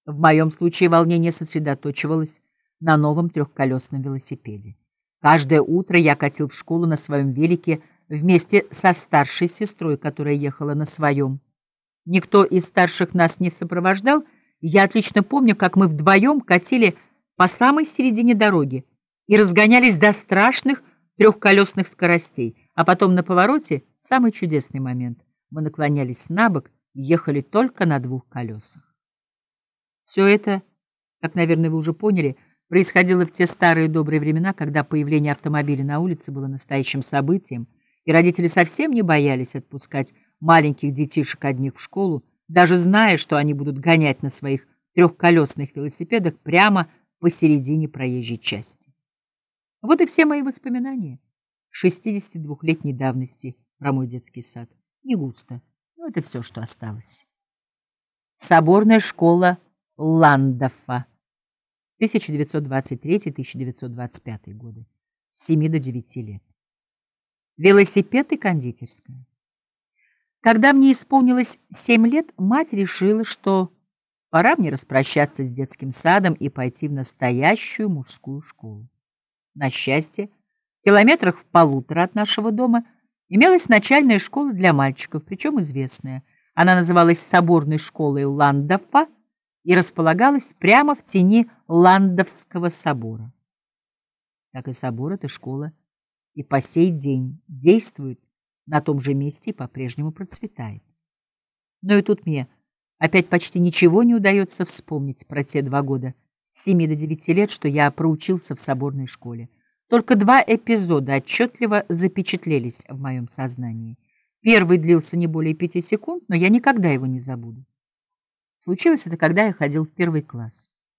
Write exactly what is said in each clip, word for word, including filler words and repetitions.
В моем случае волнение сосредоточивалось на новом трехколесном велосипеде. Каждое утро я катил в школу на своем велике вместе со старшей сестрой, которая ехала на своем. Никто из старших нас не сопровождал, и я отлично помню, как мы вдвоем катили по самой середине дороги и разгонялись до страшных трехколесных скоростей, а потом на повороте, самый чудесный момент, мы наклонялись на бок и ехали только на двух колесах. Все это, как, наверное, вы уже поняли, происходило в те старые добрые времена, когда появление автомобиля на улице было настоящим событием, и родители совсем не боялись отпускать маленьких детишек одних в школу, даже зная, что они будут гонять на своих трехколесных велосипедах прямо посередине проезжей части. Вот и все мои воспоминания шестидесятидвухлетней давности про мой детский сад. Не густо, но это все, что осталось. Соборная школа Ландорфа, тысяча девятьсот двадцать третий — тысяча девятьсот двадцать пятый годы, с семи до девяти лет. Велосипед и кондитерская. Когда мне исполнилось семь лет, мать решила, что пора мне распрощаться с детским садом и пойти в настоящую мужскую школу. На счастье, в километрах в полутора от нашего дома имелась начальная школа для мальчиков, причем известная. Она называлась Соборной школой Ландорфа и располагалась прямо в тени Ландорфского собора. Как и собор, эта школа и по сей день действует на том же месте и по-прежнему процветает. Но и тут мне опять почти ничего не удается вспомнить про те два года, с семи до девяти лет, что я проучился в соборной школе. Только два эпизода отчетливо запечатлелись в моем сознании. Первый длился не более пяти секунд, но я никогда его не забуду. Случилось это, когда я ходил в первый класс.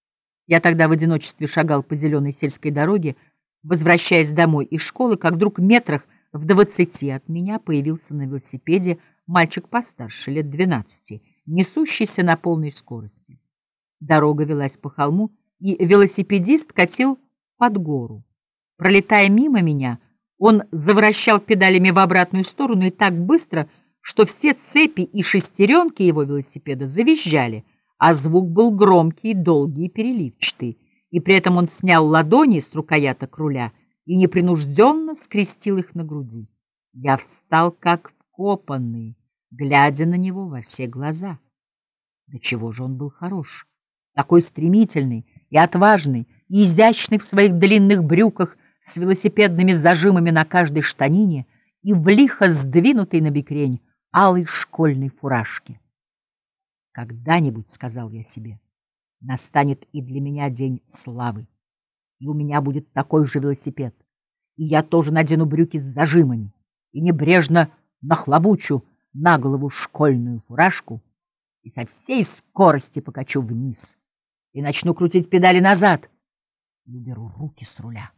Я тогда в одиночестве шагал по зеленой сельской дороге, возвращаясь домой из школы, как вдруг метрах в двадцати от меня появился на велосипеде мальчик постарше, лет двенадцати, несущийся на полной скорости. Дорога велась по холму, и велосипедист катил под гору. Пролетая мимо меня, он завращал педалями в обратную сторону и так быстро, что все цепи и шестеренки его велосипеда завизжали, а звук был громкий, долгий и переливчатый, и при этом он снял ладони с рукояток руля и непринужденно скрестил их на груди. Я встал как вкопанный, глядя на него во все глаза. Да чего же он был хорош! Такой стремительный и отважный, и изящный в своих длинных брюках с велосипедными зажимами на каждой штанине и в лихо сдвинутой на бекрень алой школьной фуражке. «Когда-нибудь, — сказал я себе, — настанет и для меня день славы, и у меня будет такой же велосипед, и я тоже надену брюки с зажимами и небрежно нахлобучу на голову школьную фуражку и со всей скорости покачу вниз и начну крутить педали назад и уберу руки с руля.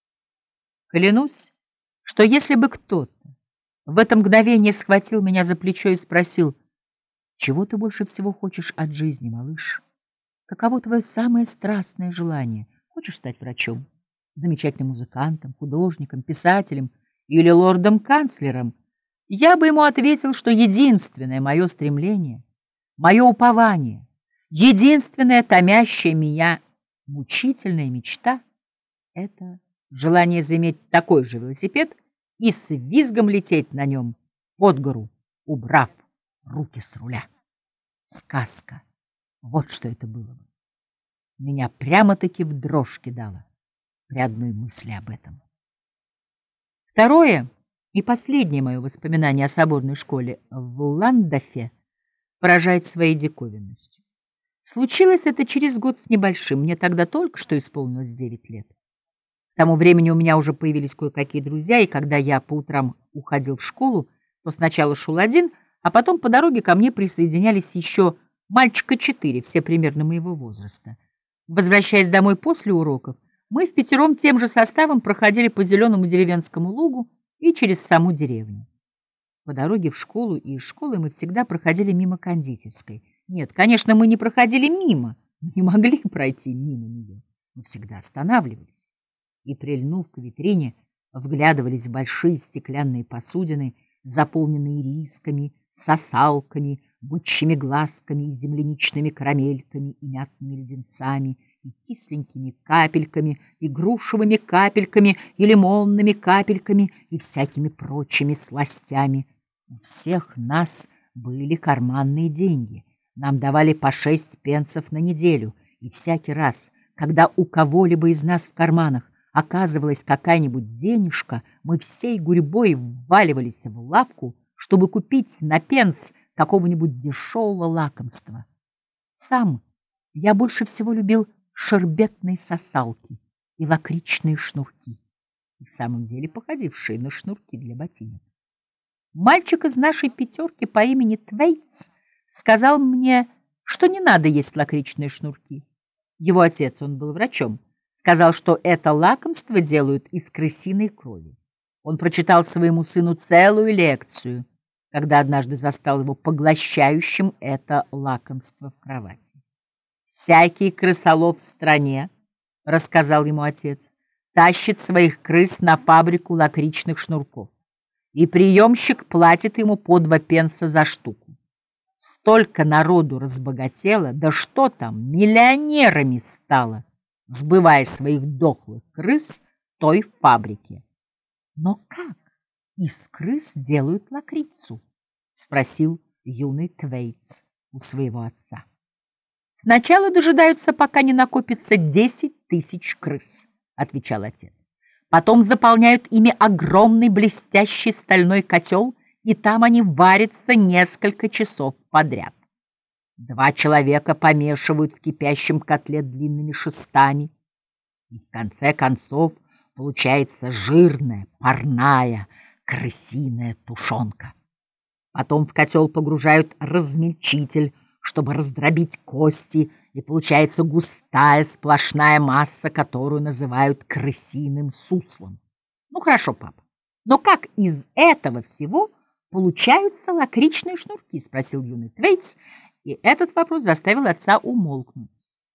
Клянусь, что если бы кто-то в это мгновение схватил меня за плечо и спросил: чего ты больше всего хочешь от жизни, малыш? Каково твое самое страстное желание? Хочешь стать врачом, замечательным музыкантом, художником, писателем или лордом-канцлером? Я бы ему ответил, что единственное мое стремление, мое упование, единственная томящая меня мучительная мечта — это желание заиметь такой же велосипед и с визгом лететь на нем под гору, убрав руки с руля. Сказка. Вот что это было бы. Меня прямо-таки в дрожь кидало при одной мысли об этом. Второе и последнее мое воспоминание о соборной школе в Ландорфе поражает своей диковинностью. Случилось это через год с небольшим, мне тогда только что исполнилось девять лет. К тому времени у меня уже появились кое-какие друзья, и когда я по утрам уходил в школу, то сначала шел один, а потом по дороге ко мне присоединялись еще мальчика четыре, все примерно моего возраста. Возвращаясь домой после уроков, мы впятером тем же составом проходили по зеленому деревенскому лугу и через саму деревню. По дороге в школу и из школы мы всегда проходили мимо кондитерской. Нет, конечно, мы не проходили мимо, мы не могли пройти мимо нее. Мы всегда останавливались и, прильнув к витрине, вглядывались в большие стеклянные посудины, заполненные рисками, сосалками, бычьими глазками и земляничными карамельками и мятными леденцами, и кисленькими капельками, и грушевыми капельками, и лимонными капельками, и всякими прочими сластями. У всех нас были карманные деньги. Нам давали по шесть пенсов на неделю, и всякий раз, когда у кого-либо из нас в карманах оказывалась какая-нибудь денежка, мы всей гурьбой вваливались в лавку, чтобы купить на пенс какого-нибудь дешевого лакомства. Сам я больше всего любил шербетные сосалки и лакричные шнурки, и в самом деле походившие на шнурки для ботинок. Мальчик из нашей пятерки по имени Твейтс сказал мне, что не надо есть лакричные шнурки. Его отец, он был врачом, сказал, что это лакомство делают из крысиной крови. Он прочитал своему сыну целую лекцию, когда однажды застал его поглощающим это лакомство в кровати. «Всякий крысолов в стране, — рассказал ему отец, — тащит своих крыс на фабрику лакричных шнурков, и приемщик платит ему по два пенса за штуку. Столько народу разбогатело, да что там, миллионерами стало, сбывая своих дохлых крыс той фабрике». «Но как из крыс делают лакрицу?» — спросил юный Твейтс у своего отца. «Сначала дожидаются, пока не накопится десять тысяч крыс», — отвечал отец. «Потом заполняют ими огромный блестящий стальной котел, и там они варятся несколько часов подряд. Два человека помешивают в кипящем котле длинными шестами, и в конце концов получается жирная, парная, крысиная тушенка. Потом в котел погружают размельчитель, чтобы раздробить кости, и получается густая сплошная масса, которую называют крысиным суслом. Ну хорошо, папа, но как из этого всего получаются лакричные шнурки?» — спросил юный Твейтс, и этот вопрос заставил отца умолкнуть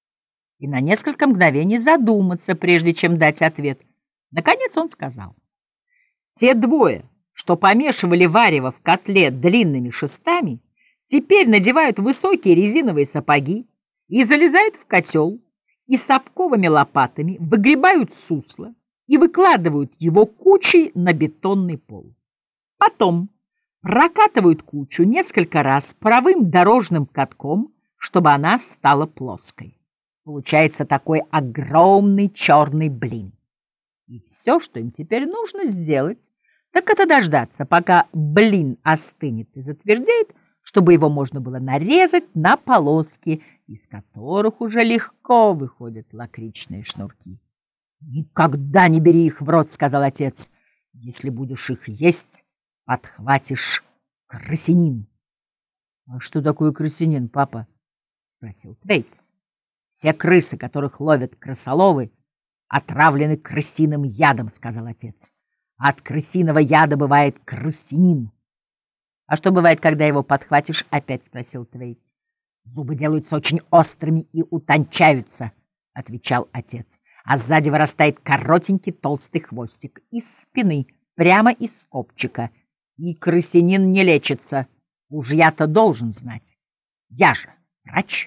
и на несколько мгновений задуматься, прежде чем дать ответ. Наконец он сказал: «Те двое, что помешивали варево в котле длинными шестами, теперь надевают высокие резиновые сапоги и залезают в котел, и сапковыми лопатами выгребают сусло и выкладывают его кучей на бетонный пол. Потом прокатывают кучу несколько раз паровым дорожным катком, чтобы она стала плоской. Получается такой огромный черный блин. И все, что им теперь нужно сделать, так это дождаться, пока блин остынет и затвердеет, чтобы его можно было нарезать на полоски, из которых уже легко выходят лакричные шнурки». «Никогда не бери их в рот, — сказал отец. — Если будешь их есть, подхватишь крысинин». «А что такое крысинин, папа?» — спросил Твейтс. «Все крысы, которых ловят крысоловы, отравлены крысиным ядом, — сказал отец. — От крысиного яда бывает крысинин». «А что бывает, когда его подхватишь?» — опять спросил Твейтс. «Зубы делаются очень острыми и утончаются, — отвечал отец. — А сзади вырастает коротенький толстый хвостик из спины, прямо из копчика. И крысинин не лечится. Уж я-то должен знать. Я же врач».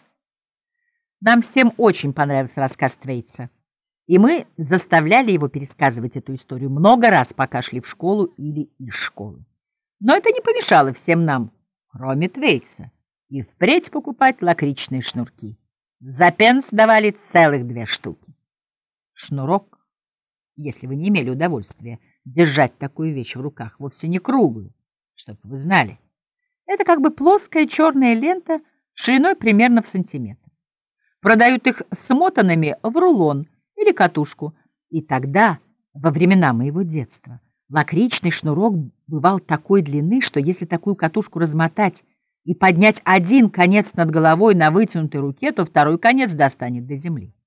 Нам всем очень понравился рассказ Твейтса, и мы заставляли его пересказывать эту историю много раз, пока шли в школу или из школы. Но это не помешало всем нам, кроме Твейтса, и впредь покупать лакричные шнурки. За пенс давали целых две штуки. Шнурок, если вы не имели удовольствия держать такую вещь в руках, вовсе не круглую, чтобы вы знали. Это как бы плоская черная лента шириной примерно в сантиметр. Продают их смотанными в рулон или катушку, и тогда, во времена моего детства, лакричный шнурок бывал такой длины, что если такую катушку размотать и поднять один конец над головой на вытянутой руке, то второй конец достанет до земли.